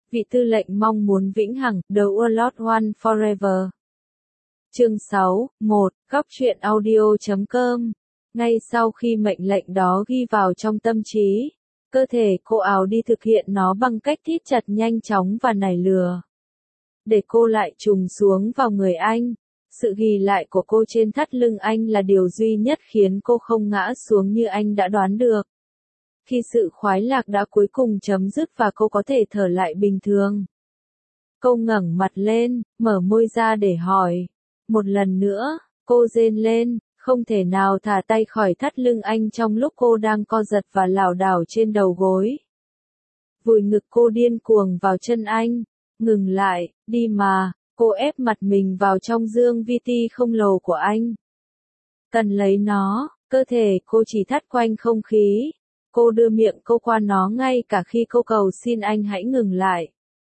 Vị tư lệnh mong muốn vĩnh hằng, The Warlord One Forever. Chương 6, 1, góc truyện audio.com. Ngay sau khi mệnh lệnh đó ghi vào trong tâm trí, cơ thể cô áo đi thực hiện nó bằng cách thít chặt nhanh chóng và nảy lửa. Để cô lại trùng xuống vào người anh. Sự ghì lại của cô trên thắt lưng anh là điều duy nhất khiến cô không ngã xuống như anh đã đoán được. Khi sự khoái lạc đã cuối cùng chấm dứt và cô có thể thở lại bình thường. Cô ngẩng mặt lên, mở môi ra để hỏi. Một lần nữa, cô rên lên, không thể nào thả tay khỏi thắt lưng anh trong lúc cô đang co giật và lảo đảo trên đầu gối. Vùi ngực cô điên cuồng vào chân anh. Ngừng lại, đi mà, cô ép mặt mình vào trong dương VT không lồ của anh. Cần lấy nó, cơ thể cô chỉ thắt quanh không khí. Cô đưa miệng cô qua nó ngay cả khi cô cầu xin anh hãy ngừng lại.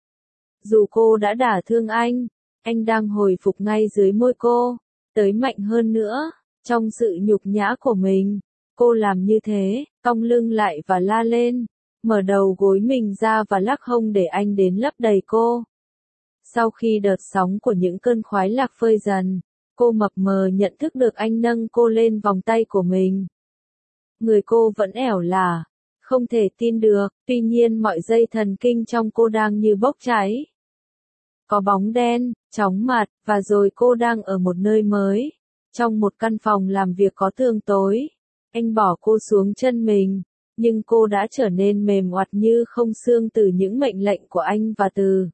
Dù cô đã đả thương anh đang hồi phục ngay dưới môi cô, tới mạnh hơn nữa, trong sự nhục nhã của mình. Cô làm như thế, cong lưng lại và la lên, mở đầu gối mình ra và lắc hông để anh đến lấp đầy cô. Sau khi đợt sóng của những cơn khoái lạc phơi dần, cô mập mờ nhận thức được anh nâng cô lên vòng tay của mình. Người cô vẫn ẻo lả, không thể tin được, tuy nhiên mọi dây thần kinh trong cô đang như bốc cháy. Có bóng đen, chóng mặt, và rồi cô đang ở một nơi mới, trong một căn phòng làm việc có tường tối. Anh bỏ cô xuống chân mình, nhưng cô đã trở nên mềm oặt như không xương từ những mệnh lệnh của anh và từ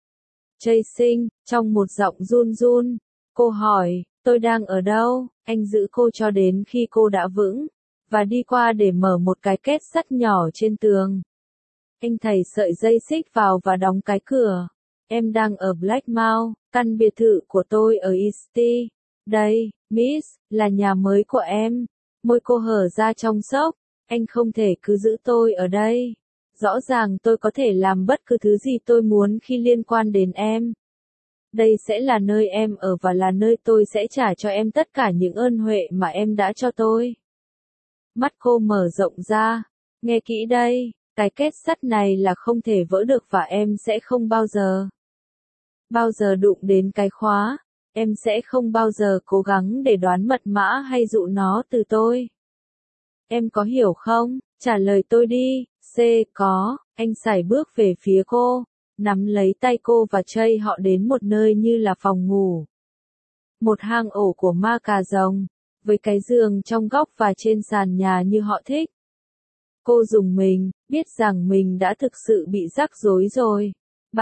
Chasing, trong một giọng run run. Cô hỏi, tôi đang ở đâu? Anh giữ cô cho đến khi cô đã vững, và đi qua để mở một cái két sắt nhỏ trên tường. Anh thảy sợi dây xích vào và đóng cái cửa. Em đang ở Blackmount, căn biệt thự của tôi ở Eastie. Đây, Miss, là nhà mới của em. Môi cô hở ra trong sốc. Anh không thể cứ giữ tôi ở đây. Rõ ràng tôi có thể làm bất cứ thứ gì tôi muốn khi liên quan đến em. Đây sẽ là nơi em ở và là nơi tôi sẽ trả cho em tất cả những ơn huệ mà em đã cho tôi. Mắt cô mở rộng ra. Nghe kỹ đây, cái két sắt này là không thể vỡ được và em sẽ không bao giờ đụng đến cái khóa. Em sẽ không bao giờ cố gắng để đoán mật mã hay dụ nó từ tôi. Em có hiểu không? Trả lời tôi đi. Có. Anh sải bước về phía cô, nắm lấy tay cô và chây họ đến một nơi như là phòng ngủ. Một hang ổ của ma cà rồng, với cái giường trong góc và trên sàn nhà như họ thích. Cô rùng mình, biết rằng mình đã thực sự bị rắc rối rồi.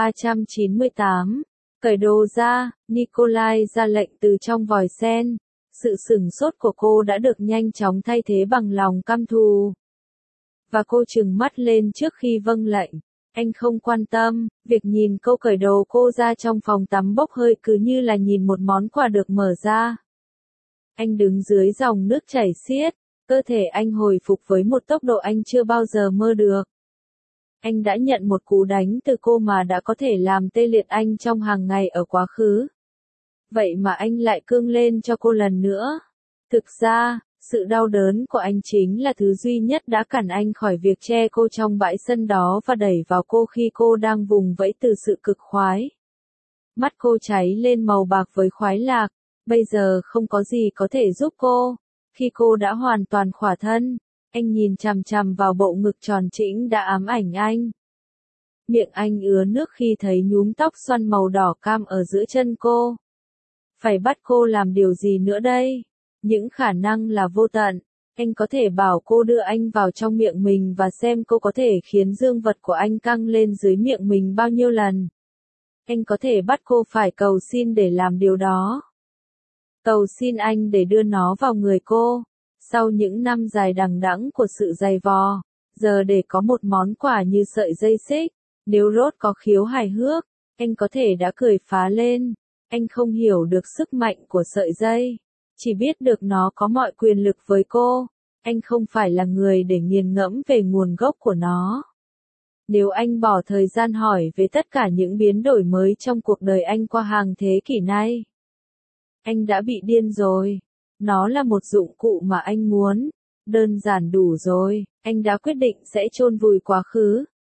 398. Cởi đồ ra, Nikolai ra lệnh từ trong vòi sen. Sự sửng sốt của cô đã được nhanh chóng thay thế bằng lòng căm thù. Và cô trừng mắt lên trước khi vâng lệnh. Anh không quan tâm, việc nhìn cô cởi đồ cô ra trong phòng tắm bốc hơi cứ như là nhìn một món quà được mở ra. Anh đứng dưới dòng nước chảy xiết, cơ thể anh hồi phục với một tốc độ anh chưa bao giờ mơ được. Anh đã nhận một cú đánh từ cô mà đã có thể làm tê liệt anh trong hàng ngày ở quá khứ. Vậy mà anh lại cương lên cho cô lần nữa. Thực ra, sự đau đớn của anh chính là thứ duy nhất đã cản anh khỏi việc che cô trong bãi sân đó và đẩy vào cô khi cô đang vùng vẫy từ sự cực khoái. Mắt cô cháy lên màu bạc với khoái lạc, bây giờ không có gì có thể giúp cô. Khi cô đã hoàn toàn khỏa thân, anh nhìn chằm chằm vào bộ ngực tròn trĩnh đã ám ảnh anh. Miệng anh ứa nước khi thấy nhúm tóc xoăn màu đỏ cam ở giữa chân cô. Phải bắt cô làm điều gì nữa đây? Những khả năng là vô tận. Anh có thể bảo cô đưa anh vào trong miệng mình và xem cô có thể khiến dương vật của anh căng lên dưới miệng mình bao nhiêu lần. Anh có thể bắt cô phải cầu xin để làm điều đó. Cầu xin anh để đưa nó vào người cô. Sau những năm dài đằng đẵng của sự dày vò, giờ để có một món quà như sợi dây xích. Nếu Rốt có khiếu hài hước, anh có thể đã cười phá lên. Anh không hiểu được sức mạnh của sợi dây. Chỉ biết được nó có mọi quyền lực với cô. Anh không phải là người để nghiền ngẫm về nguồn gốc của nó. Nếu anh bỏ thời gian hỏi về tất cả những biến đổi mới trong cuộc đời anh qua hàng thế kỷ nay, anh đã bị điên rồi. Nó là một dụng cụ mà anh muốn. Đơn giản đủ rồi. Anh đã quyết định sẽ chôn vùi quá khứ.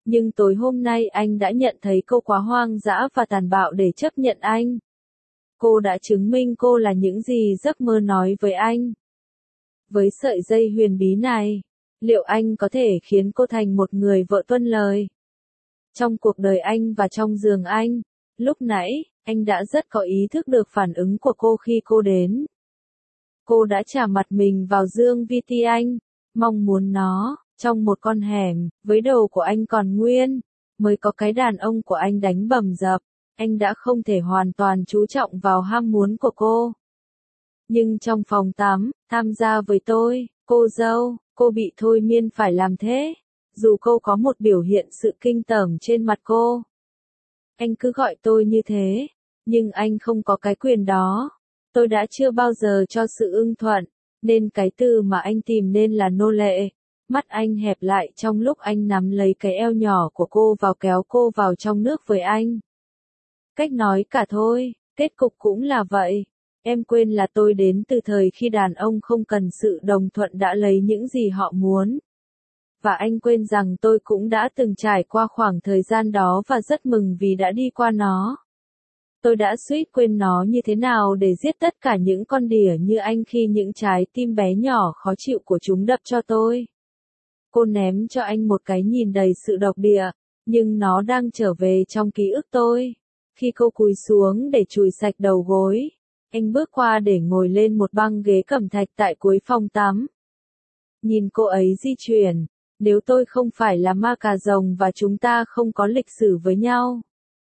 Nhưng tối hôm nay anh đã nhận thấy cô quá hoang dã và tàn bạo để chấp nhận anh. Cô đã chứng minh cô là những gì giấc mơ nói với anh. Với sợi dây huyền bí này, liệu anh có thể khiến cô thành một người vợ tuân lời? Trong cuộc đời anh và trong giường anh, lúc nãy, anh đã rất có ý thức được phản ứng của cô khi cô đến. Cô đã chà mặt mình vào dương VT anh, mong muốn nó, trong một con hẻm, với đầu của anh còn nguyên, mới có cái đàn ông của anh đánh bầm dập, anh đã không thể hoàn toàn chú trọng vào ham muốn của cô. Nhưng trong phòng tắm, tham gia với tôi, cô dâu, cô bị thôi miên phải làm thế, dù cô có một biểu hiện sự kinh tởm trên mặt cô. Anh cứ gọi tôi như thế, nhưng anh không có cái quyền đó. Tôi đã chưa bao giờ cho sự ưng thuận, nên cái từ mà anh tìm nên là nô lệ. Mắt anh hẹp lại trong lúc anh nắm lấy cái eo nhỏ của cô và kéo cô vào trong nước với anh. Cách nói cả thôi, kết cục cũng là vậy. Em quên là tôi đến từ thời khi đàn ông không cần sự đồng thuận đã lấy những gì họ muốn. Và anh quên rằng tôi cũng đã từng trải qua khoảng thời gian đó và rất mừng vì đã đi qua nó. Tôi đã suýt quên nó như thế nào để giết tất cả những con đỉa như anh khi những trái tim bé nhỏ khó chịu của chúng đập cho tôi. Cô ném cho anh một cái nhìn đầy sự độc địa, nhưng nó đang trở về trong ký ức tôi. Khi cô cúi xuống để chùi sạch đầu gối, anh bước qua để ngồi lên một băng ghế cẩm thạch tại cuối phòng tắm. Nhìn cô ấy di chuyển, nếu tôi không phải là ma cà rồng và chúng ta không có lịch sử với nhau.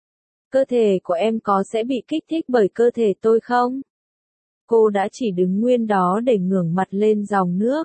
Cơ thể của em có sẽ bị kích thích bởi cơ thể tôi không? Cô đã chỉ đứng nguyên đó để ngửa mặt lên dòng nước.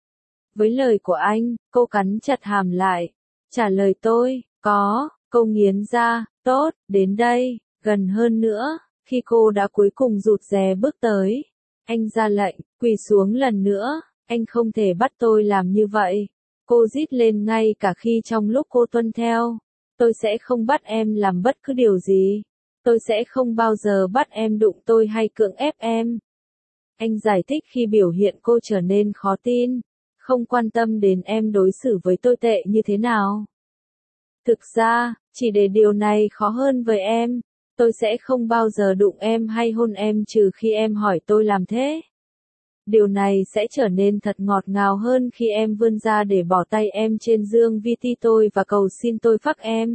Với lời của anh, cô cắn chặt hàm lại. Trả lời tôi, có, cô nghiến ra, tốt, đến đây, gần hơn nữa. Khi cô đã cuối cùng rụt rè bước tới, anh ra lệnh, quỳ xuống lần nữa, anh không thể bắt tôi làm như vậy. Cô rít lên ngay cả khi trong lúc cô tuân theo. Tôi sẽ không bắt em làm bất cứ điều gì. Tôi sẽ không bao giờ bắt em đụng tôi hay cưỡng ép em. Anh giải thích khi biểu hiện cô trở nên khó tin. Không quan tâm đến em đối xử với tôi tệ như thế nào. Thực ra, chỉ để điều này khó hơn với em, tôi sẽ không bao giờ đụng em hay hôn em trừ khi em hỏi tôi làm thế. Điều này sẽ trở nên thật ngọt ngào hơn khi em vươn ra để bỏ tay em trên dương VT tôi và cầu xin tôi phác em.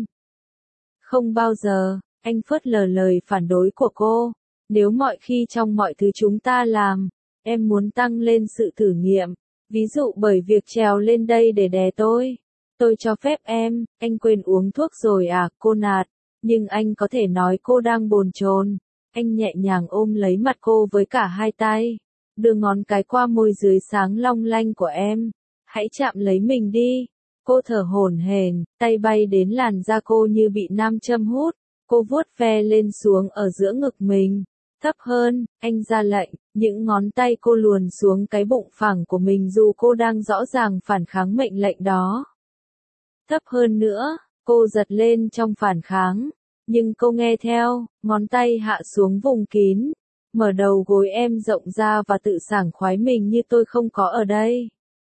Không bao giờ, anh phớt lờ lời phản đối của cô. Nếu mọi khi trong mọi thứ chúng ta làm, em muốn tăng lên sự thử nghiệm, ví dụ bởi việc trèo lên đây để đè tôi cho phép em, anh quên uống thuốc rồi à, cô nạt, nhưng anh có thể nói cô đang bồn chồn. Anh nhẹ nhàng ôm lấy mặt cô với cả hai tay, đưa ngón cái qua môi dưới sáng long lanh của em, hãy chạm lấy mình đi. Cô thở hổn hển, tay bay đến làn da cô như bị nam châm hút, cô vuốt ve lên xuống ở giữa ngực mình. Thấp hơn, anh ra lệnh, những ngón tay cô luồn xuống cái bụng phẳng của mình dù cô đang rõ ràng phản kháng mệnh lệnh đó. Thấp hơn nữa, cô giật lên trong phản kháng, nhưng cô nghe theo, ngón tay hạ xuống vùng kín, mở đầu gối em rộng ra và tự sảng khoái mình như tôi không có ở đây.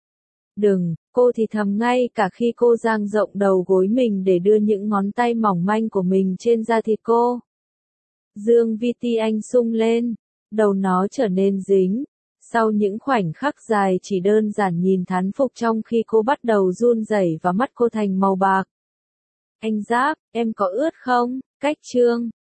Đừng, cô thì thầm ngay cả khi cô dang rộng đầu gối mình để đưa những ngón tay mỏng manh của mình trên da thịt cô. Dương VT anh sung lên, đầu nó trở nên dính. Sau những khoảnh khắc dài chỉ đơn giản nhìn thán phục trong khi cô bắt đầu run rẩy và mắt cô thành màu bạc. Anh Giáp, em có ướt không? Cách chương